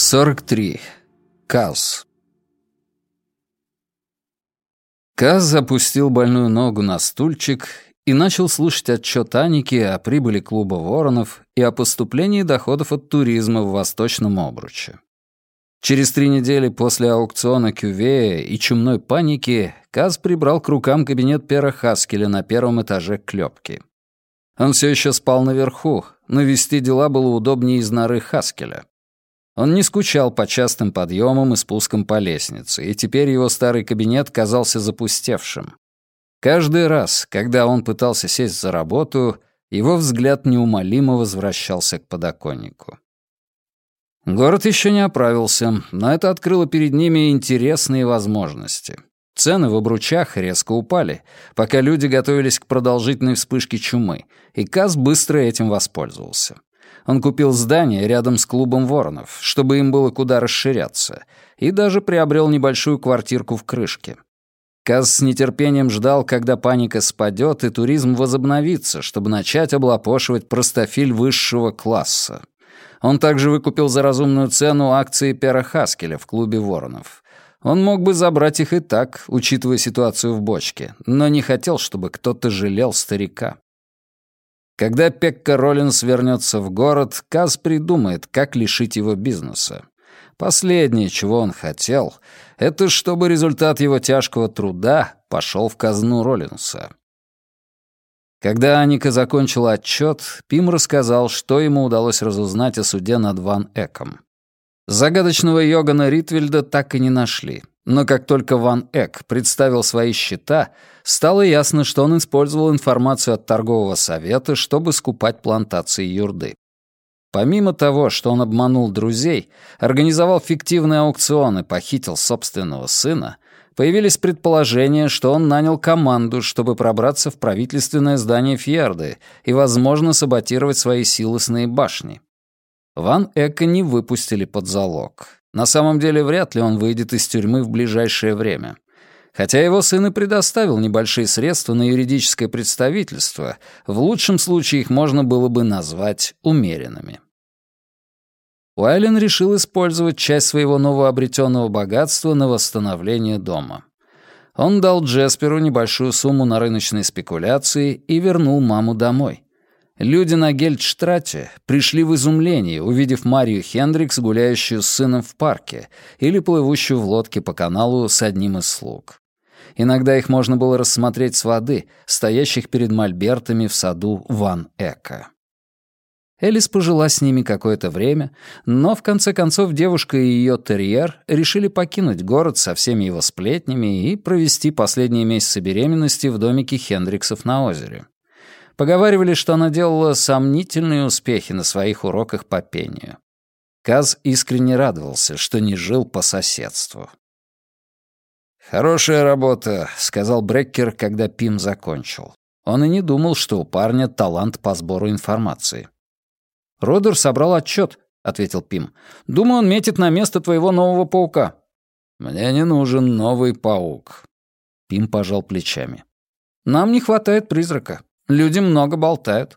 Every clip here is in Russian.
43. Каз. Каз запустил больную ногу на стульчик и начал слушать отчет Аники о прибыли клуба воронов и о поступлении доходов от туризма в Восточном Обруче. Через 3 недели после аукциона Кювея и чумной паники Каз прибрал к рукам кабинет Пера Хаскеля на 1-м этаже клёпки. Он все еще спал наверху, но вести дела было удобнее из норы Хаскеля. Он не скучал по частым подъемам и спускам по лестнице, и теперь его старый кабинет казался запустевшим. Каждый раз, когда он пытался сесть за работу, его взгляд неумолимо возвращался к подоконнику. Город еще не оправился, но это открыло перед ними интересные возможности. Цены в обручах резко упали, пока люди готовились к продолжительной вспышке чумы, и Каз быстро этим воспользовался. Он купил здание рядом с клубом воронов, чтобы им было куда расширяться, и даже приобрел небольшую квартирку в Крышке. Каз с нетерпением ждал, когда паника спадет и туризм возобновится, чтобы начать облапошивать простофиль высшего класса. Он также выкупил за разумную цену акции Пера Хаскеля в клубе воронов. Он мог бы забрать их и так, учитывая ситуацию в бочке, но не хотел, чтобы кто-то жалел старика. Когда Пекка Роллинс вернется в город, Каз придумает, как лишить его бизнеса. Последнее, чего он хотел, это чтобы результат его тяжкого труда пошел в казну Роллинса. Когда Аника закончила отчет, Пим рассказал, что ему удалось разузнать о суде над Ван Эком. Загадочного Йогана Ритвельда так и не нашли. Но как только Ван Эк представил свои счета, стало ясно, что он использовал информацию от торгового совета, чтобы скупать плантации юрды. Помимо того, что он обманул друзей, организовал фиктивный аукцион и похитил собственного сына, появились предположения, что он нанял команду, чтобы пробраться в правительственное здание Фьерды и, возможно, саботировать свои силосные башни. Ван Эка не выпустили под залог. На самом деле, вряд ли он выйдет из тюрьмы в ближайшее время. Хотя его сын и предоставил небольшие средства на юридическое представительство, в лучшем случае их можно было бы назвать умеренными. Уайлен решил использовать часть своего новообретенного богатства на восстановление дома. Он дал Джесперу небольшую сумму на рыночной спекуляции и вернул маму домой. Люди на Гельдштрате пришли в изумление, увидев Марию Хендрикс, гуляющую с сыном в парке, или плывущую в лодке по каналу с одним из слуг. Иногда их можно было рассмотреть с воды, стоящих перед мольбертами в саду Ван Эка. Элис пожила с ними какое-то время, но в конце концов девушка и ее терьер решили покинуть город со всеми его сплетнями и провести последние месяцы беременности в домике Хендриксов на озере. Поговаривали, что она делала сомнительные успехи на своих уроках по пению. Каз искренне радовался, что не жил по соседству. «Хорошая работа», — сказал Бреккер, когда Пим закончил. Он и не думал, что у парня талант по сбору информации. «Родер собрал отчет», — ответил Пим. «Думаю, он метит на место твоего нового паука». «Мне не нужен новый паук». Пим пожал плечами. «Нам не хватает призрака. Люди много болтают».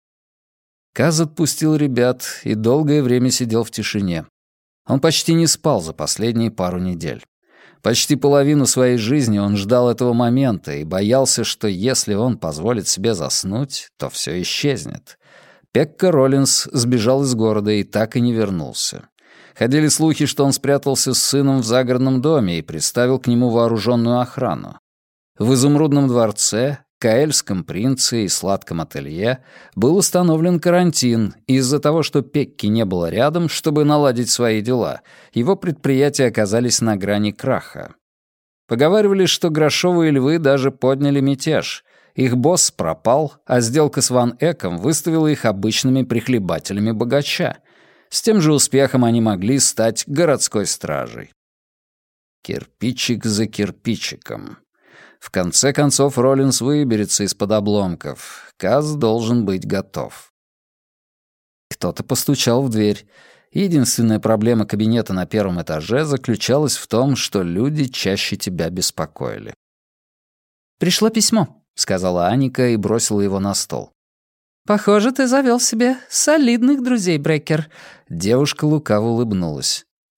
Каз отпустил ребят и долгое время сидел в тишине. Он почти не спал за последние пару недель. Почти половину своей жизни он ждал этого момента и боялся, что если он позволит себе заснуть, то все исчезнет. Пекка Роллинс сбежал из города и так и не вернулся. Ходили слухи, что он спрятался с сыном в загородном доме и приставил к нему вооруженную охрану. В Изумрудном дворце, Каэльском принце и Сладком ателье был установлен карантин, и из-за того, что Пекки не было рядом, чтобы наладить свои дела, его предприятия оказались на грани краха. Поговаривали, что грошовые львы даже подняли мятеж. Их босс пропал, а сделка с Ван Эком выставила их обычными прихлебателями богача. С тем же успехом они могли стать городской стражей. Кирпичик за кирпичиком. В конце концов, Роллинс выберется из-под обломков. Каз должен быть готов. Кто-то постучал в дверь. Единственная проблема кабинета на 1-м этаже заключалась в том, что люди чаще тебя беспокоили. «Пришло письмо», — сказала Аника и бросила его на стол. «Похоже, ты завел себе солидных друзей, Бреккер». Девушка лукаво улыбнулась.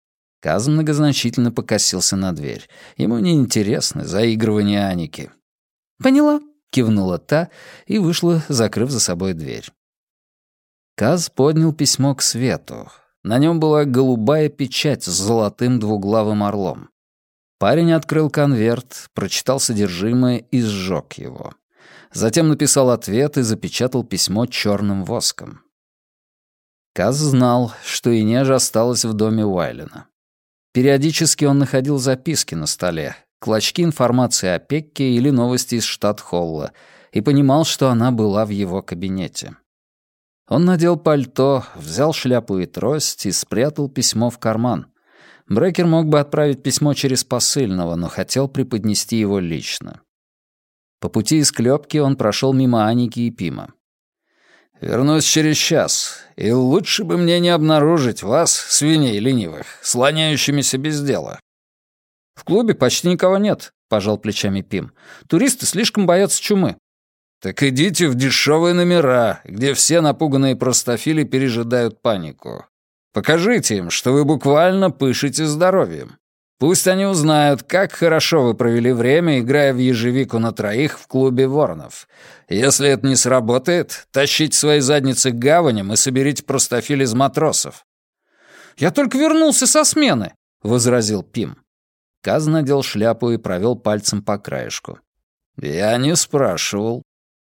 Каз многозначительно покосился на дверь. Ему неинтересно заигрывание Аники. «Поняла», — кивнула та и вышла, закрыв за собой дверь. Каз поднял письмо к свету. На нем была голубая печать с золотым двуглавым орлом. Парень открыл конверт, прочитал содержимое и сжег его. Затем написал ответ и запечатал письмо черным воском. Каз знал, что Инеж осталась в доме Уайлена. Периодически он находил записки на столе, клочки информации о Пекке или новости из Штат-Холла, и понимал, что она была в его кабинете. Он надел пальто, взял шляпу и трость и спрятал письмо в карман. Брекер мог бы отправить письмо через посыльного, но хотел преподнести его лично. По пути из клёпки он прошел мимо Аники и Пима. «Вернусь через час, и лучше бы мне не обнаружить вас, свиней ленивых, слоняющимися без дела». «В клубе почти никого нет», — пожал плечами Пим. «Туристы слишком боятся чумы». «Так идите в дешевые номера, где все напуганные простофили пережидают панику. Покажите им, что вы буквально пышете здоровьем. Пусть они узнают, как хорошо вы провели время, играя в ежевику на троих в клубе воронов. Если это не сработает, тащите свои задницы к гаваням и соберите простофиль из матросов». «Я только вернулся со смены», — возразил Пим. Каз надел шляпу и провел пальцем по краешку. «Я не спрашивал».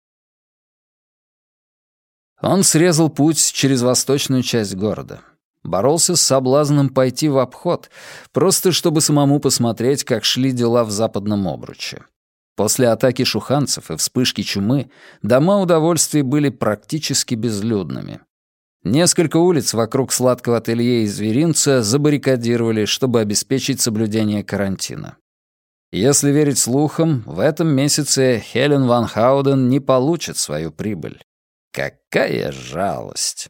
Он срезал путь через восточную часть города. Боролся с соблазном пойти в обход, просто чтобы самому посмотреть, как шли дела в западном обруче. После атаки шуханцев и вспышки чумы дома удовольствий были практически безлюдными. Несколько улиц вокруг сладкого ателье и зверинца забаррикадировали, чтобы обеспечить соблюдение карантина. Если верить слухам, в этом месяце Хелен Ван Хауден не получит свою прибыль. Какая жалость!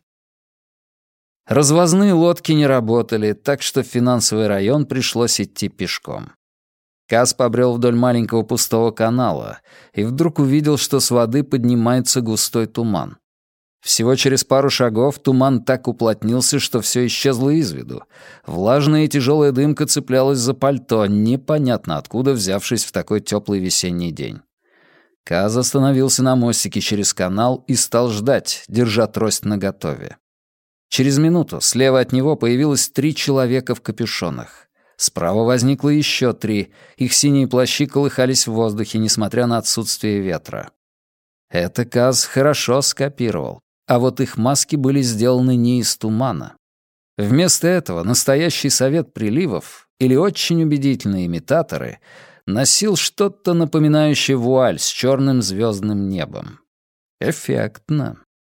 Развозные лодки не работали, так что в финансовый район пришлось идти пешком. Каз побрел вдоль маленького пустого канала и вдруг увидел, что с воды поднимается густой туман. Всего через пару шагов туман так уплотнился, что все исчезло из виду. Влажная и тяжелая дымка цеплялась за пальто, непонятно откуда взявшись в такой теплый весенний день. Каз остановился на мостике через канал и стал ждать, держа трость наготове. Через минуту слева от него появилось 3 человека в капюшонах. Справа возникло еще 3. Их синие плащи колыхались в воздухе, несмотря на отсутствие ветра. Это Каз хорошо скопировал, а вот их маски были сделаны не из тумана. Вместо этого настоящий совет приливов или очень убедительные имитаторы носил что-то напоминающее вуаль с черным звездным небом. Эффектно.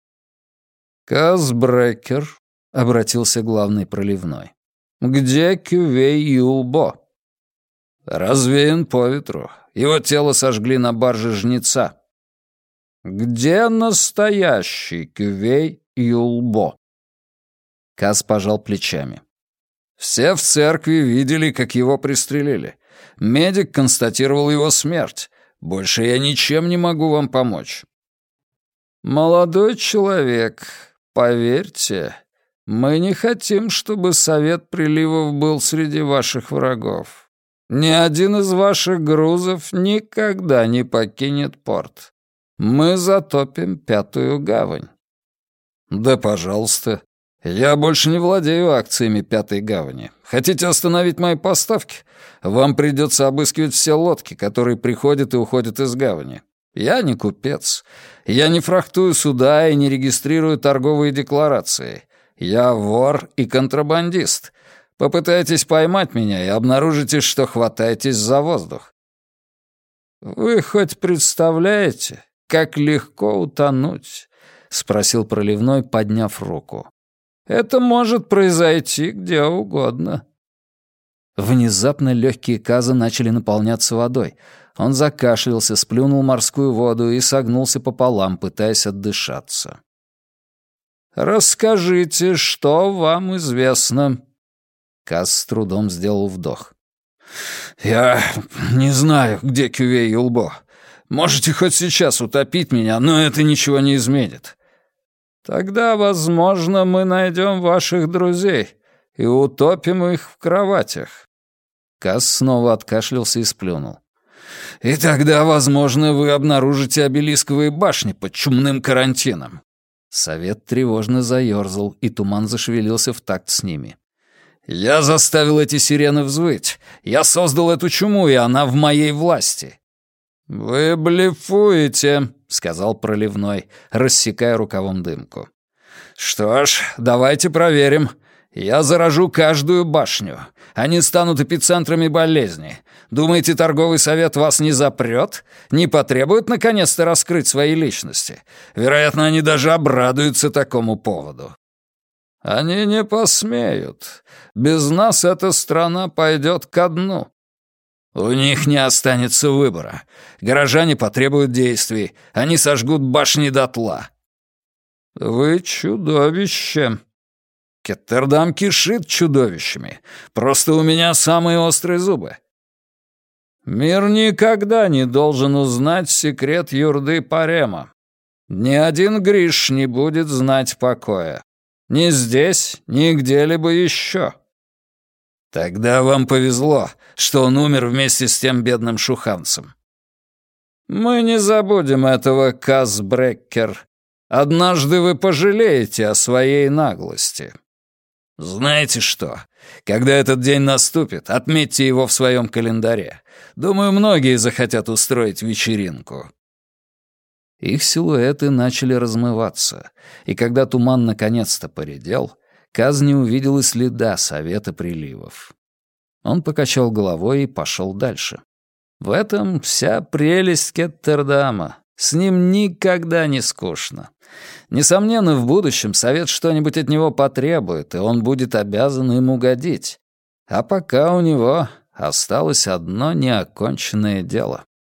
«Каз Брекер», — обратился главный проливной. «Где Кювей Юлбо?» «Развеян по ветру. Его тело сожгли на барже жнеца». «Где настоящий Кювей Юлбо?» Каз пожал плечами. «Все в церкви видели, как его пристрелили. Медик констатировал его смерть. Больше я ничем не могу вам помочь». «Молодой человек, поверьте, мы не хотим, чтобы Совет Приливов был среди ваших врагов. Ни один из ваших грузов никогда не покинет порт. Мы затопим 5-ю гавань». «Да, пожалуйста. Я больше не владею акциями 5-й гавани. Хотите остановить мои поставки? Вам придется обыскивать все лодки, которые приходят и уходят из гавани. Я не купец. Я не фрахтую суда и не регистрирую торговые декларации. Я вор и контрабандист. Попытайтесь поймать меня и обнаружите, что хватаетесь за воздух». «Вы хоть представляете, как легко утонуть?» — спросил проливной, подняв руку. «Это может произойти где угодно». Внезапно легкие Каза начали наполняться водой. Он закашлялся, сплюнул морскую воду и согнулся пополам, пытаясь отдышаться. «Расскажите, что вам известно?» Каз с трудом сделал вдох. «Я не знаю, где Кювей Юлбо. Можете хоть сейчас утопить меня, но это ничего не изменит». «Тогда, возможно, мы найдем ваших друзей, и утопим их в кроватях». Каз снова откашлялся и сплюнул. «И тогда, возможно, вы обнаружите обелисковые башни под чумным карантином». Совет тревожно заёрзал, и туман зашевелился в такт с ними. «Я заставил эти сирены взвыть. Я создал эту чуму, и она в моей власти». «Вы блефуете», — сказал Проливной, рассекая рукавом дымку. «Что ж, давайте проверим. Я заражу каждую башню. Они станут эпицентрами болезни. Думаете, торговый совет вас не запрет? Не потребует наконец-то раскрыть свои личности? Вероятно, они даже обрадуются такому поводу». «Они не посмеют. Без нас эта страна пойдет ко дну». «У них не останется выбора. Горожане потребуют действий. Они сожгут башни дотла». «Вы чудовище». «Кеттердам кишит чудовищами. Просто у меня самые острые зубы». «Мир никогда не должен узнать секрет юрды Парема. Ни один Гриш не будет знать покоя. Ни здесь, ни где-либо еще». «Тогда вам повезло, что он умер вместе с тем бедным шуханцем». «Мы не забудем этого, Казбреккер. Однажды вы пожалеете о своей наглости». «Знаете что? Когда этот день наступит, отметьте его в своем календаре. Думаю, многие захотят устроить вечеринку». Их силуэты начали размываться, и когда туман наконец-то поредел, Каз не увидел и следа Совета Приливов. Он покачал головой и пошел дальше. В этом вся прелесть Кеттердама. С ним никогда не скучно. Несомненно, в будущем Совет что-нибудь от него потребует, и он будет обязан им угодить. А пока у него осталось одно неоконченное дело.